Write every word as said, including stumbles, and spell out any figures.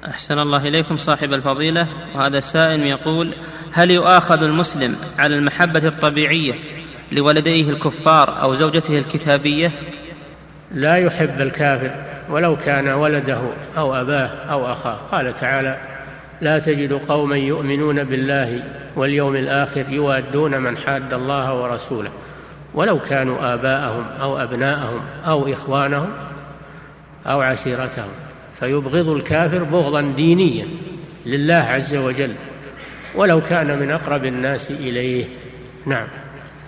أحسن الله إليكم صاحب الفضيلة. وهذا السائل يقول: هل يؤاخذ المسلم على المحبة الطبيعية لولديه الكفار أو زوجته الكتابية؟ لا يحب الكافر ولو كان ولده أو أباه أو أخاه. قال تعالى: لا تجد قوما يؤمنون بالله واليوم الآخر يوادون من حاد الله ورسوله ولو كانوا آباءهم أو أبناءهم أو إخوانهم أو عشيرتهم. فيبغض الكافر بغضا دينيا لله عز وجل ولو كان من أقرب الناس إليه. نعم.